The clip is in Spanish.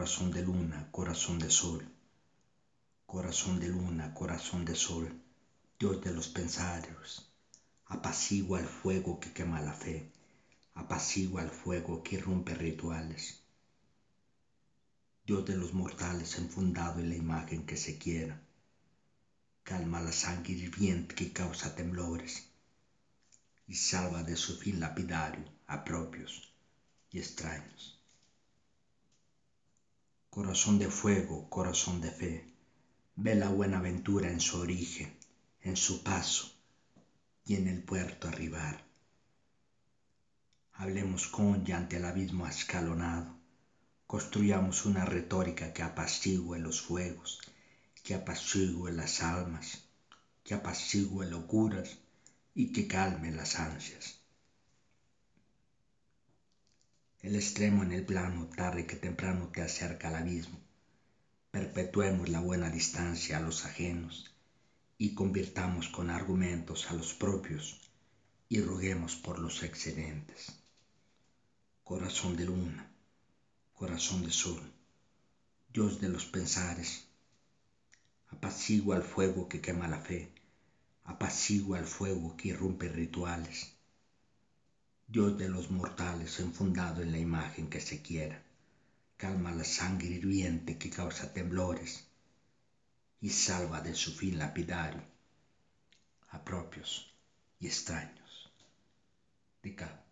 corazón de luna, corazón de sol, corazón de luna, corazón de sol, Dios de los pensarios, apacigua el fuego que quema la fe, apacigua el fuego que irrumpe rituales. Dios de los mortales enfundado en la imagen que se quiera, calma la sangre hirviente que causa temblores y salva de su fin lapidario a propios y extraños. Corazón de fuego, corazón de fe, ve la buena ventura en su origen, en su paso y en el puerto arribar. Hablemos con y ante el abismo escalonado, construyamos una retórica que apacigüe los fuegos, que apacigüe las almas, que apacigüe locuras y que calme las ansias. El extremo en el plano tarde que temprano te acerca al abismo. Perpetuemos la buena distancia a los ajenos y convirtamos con argumentos a los propios y roguemos por los excedentes. Corazón de luna, corazón de sol, Dios de los pensares, apacigua el fuego que quema la fe, apacigua el fuego que irrumpe rituales. Dios de los mortales enfundado en la imagen que se quiera, calma la sangre hirviente que causa temblores y salva de su fin lapidario a propios y extraños. De K.